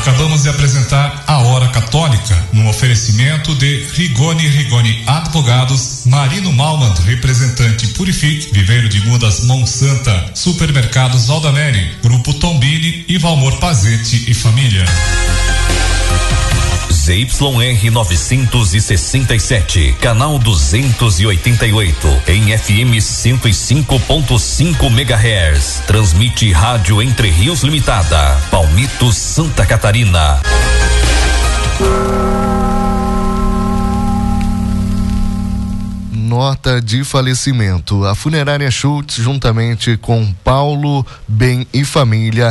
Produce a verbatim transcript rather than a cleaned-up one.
Acabamos de apresentar A Hora Católica, num oferecimento de Rigoni Rigoni Advogados, Marino Malman, representante Purifique, Viveiro de Mudas Monsanta, Supermercados Valdaneri, Grupo Tombini e Valmor Pazete e Família. Z Y R novecentos e sessenta e sete, canal duzentos e oitenta e oito, em F M cento e cinco ponto cinco megahertz. Transmite Rádio Entre Rios Limitada, Palmito, Santa Catarina. Nota de falecimento. A funerária Schultz, juntamente com Paulo Bem e Família,